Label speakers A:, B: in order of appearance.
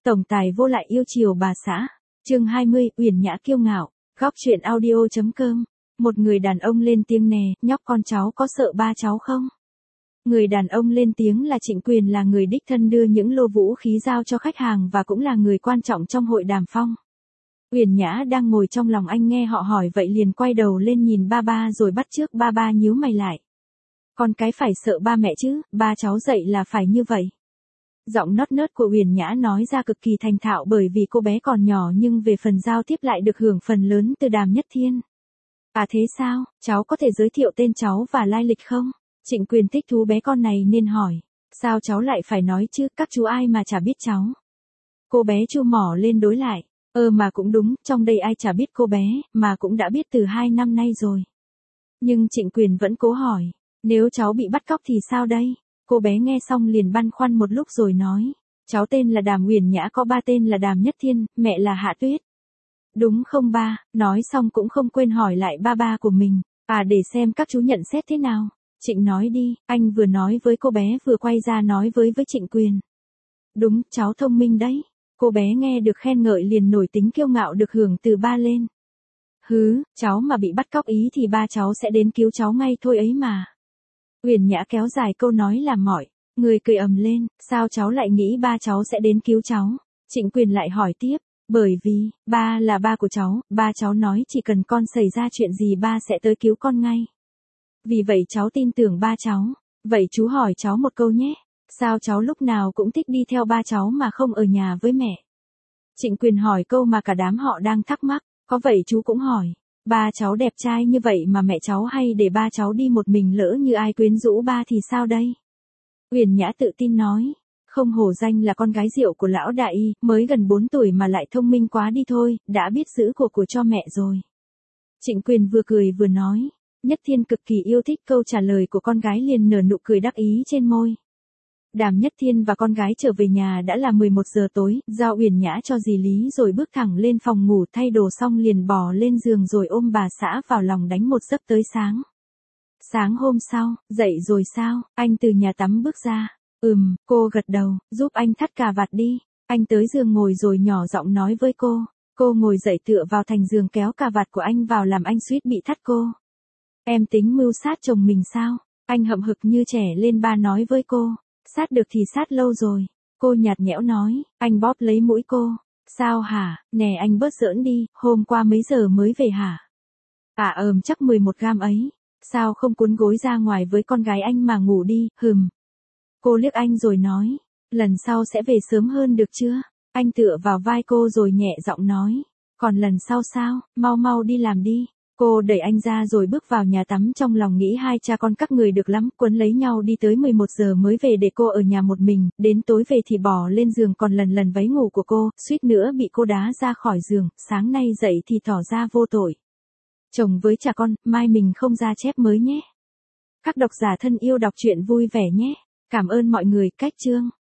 A: Tổng tài vô lại yêu chiều bà xã. Chương 20, Uyển Nhã kiêu ngạo. Góc truyện audio.com. Một người đàn ông lên tiếng nè, nhóc con cháu có sợ ba cháu không? Người đàn ông lên tiếng là Trịnh Quyền, là người đích thân đưa những lô vũ khí giao cho khách hàng và cũng là người quan trọng trong hội đàm phong. Uyển Nhã đang ngồi trong lòng anh nghe họ hỏi vậy liền quay đầu lên nhìn ba ba rồi bắt chước ba ba nhíu mày lại. Con cái phải sợ ba mẹ chứ, ba cháu dạy là phải như vậy. Giọng nót nớt của Uyển Nhã nói ra cực kỳ thành thạo bởi vì cô bé còn nhỏ nhưng về phần giao tiếp lại được hưởng phần lớn từ Đàm Nhất Thiên. À thế sao, cháu có thể giới thiệu tên cháu và lai lịch không? Trịnh Quyền thích thú bé con này nên hỏi. Sao cháu lại phải nói chứ, các chú ai mà chả biết cháu. Cô bé chu mỏ lên đối lại. Mà cũng đúng, trong đây ai chả biết cô bé, mà cũng đã biết từ 2 năm nay rồi. Nhưng Trịnh Quyền vẫn cố hỏi. Nếu cháu bị bắt cóc thì sao đây? Cô bé nghe xong liền băn khoăn một lúc rồi nói. Cháu tên là Đàm Uyển Nhã, có ba tên là Đàm Nhất Thiên, mẹ là Hạ Tuyết. Đúng không ba? Nói xong cũng không quên hỏi lại ba ba của mình. À để xem các chú nhận xét thế nào. Trịnh nói đi, anh vừa nói với cô bé vừa quay ra nói với Trịnh Quyền. Đúng, cháu thông minh đấy. Cô bé nghe được khen ngợi liền nổi tính kiêu ngạo được hưởng từ ba lên. Hứ, cháu mà bị bắt cóc ý thì ba cháu sẽ đến cứu cháu ngay thôi ấy mà. Uyển Nhã kéo dài câu nói làm mọi người cười ầm lên, sao cháu lại nghĩ ba cháu sẽ đến cứu cháu? Trịnh Quyền lại hỏi tiếp, bởi vì, ba là ba của cháu, ba cháu nói chỉ cần con xảy ra chuyện gì ba sẽ tới cứu con ngay. Vì vậy cháu tin tưởng ba cháu. Vậy chú hỏi cháu một câu nhé, sao cháu lúc nào cũng thích đi theo ba cháu mà không ở nhà với mẹ? Trịnh Quyền hỏi câu mà cả đám họ đang thắc mắc, có vậy chú cũng hỏi. Ba cháu đẹp trai như vậy mà mẹ cháu hay để ba cháu đi một mình, lỡ như ai quyến rũ ba thì sao đây? Uyển Nhã tự tin nói, không hổ danh là con gái rượu của lão đại y, mới gần 4 tuổi mà lại thông minh quá đi thôi, đã biết giữ của cho mẹ rồi. Trịnh Quyền vừa cười vừa nói, Nhất Thiên cực kỳ yêu thích câu trả lời của con gái liền nở nụ cười đắc ý trên môi. Đàm Nhất Thiên và con gái trở về nhà đã là 11 giờ tối, giao Uyển Nhã cho dì Lý rồi bước thẳng lên phòng ngủ thay đồ xong liền bò lên giường rồi ôm bà xã vào lòng đánh một giấc tới sáng. Sáng hôm sau, dậy rồi sao? Anh từ nhà tắm bước ra. Cô gật đầu, giúp anh thắt cà vạt đi. Anh tới giường ngồi rồi nhỏ giọng nói với cô. Cô ngồi dậy tựa vào thành giường kéo cà vạt của anh vào làm anh suýt bị thắt cô. Em tính mưu sát chồng mình sao? Anh hậm hực như trẻ lên ba nói với cô. Sát được thì sát lâu rồi. Cô nhạt nhẽo nói, anh bóp lấy mũi cô. Sao hả, nè anh bớt giỡn đi, hôm qua mấy giờ mới về hả? Chắc 11 gam ấy. Sao không cuốn gối ra ngoài với con gái anh mà ngủ đi, Cô liếc anh rồi nói, lần sau sẽ về sớm hơn được chưa? Anh tựa vào vai cô rồi nhẹ giọng nói, còn lần sau sao, mau mau đi làm đi. Cô đẩy anh ra rồi bước vào nhà tắm trong lòng nghĩ hai cha con các người được lắm, quấn lấy nhau đi tới 11 giờ mới về để cô ở nhà một mình, đến tối về thì bỏ lên giường còn lần váy ngủ của cô, suýt nữa bị cô đá ra khỏi giường, sáng nay dậy thì tỏ ra vô tội. Chồng với cha con, mai mình không ra chép mới nhé. Các độc giả thân yêu đọc truyện vui vẻ nhé. Cảm ơn mọi người, cách chương.